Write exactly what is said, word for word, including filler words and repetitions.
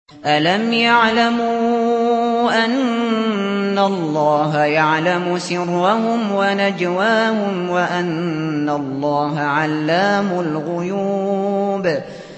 أَلَمْ يَعْلَمُوا أَنَّ اللَّهَ يَعْلَمُ سِرَّهُمْ وَنَجْوَاهُمْ وَأَنَّ اللَّهَ عَلَّامُ الْغُيُوبِ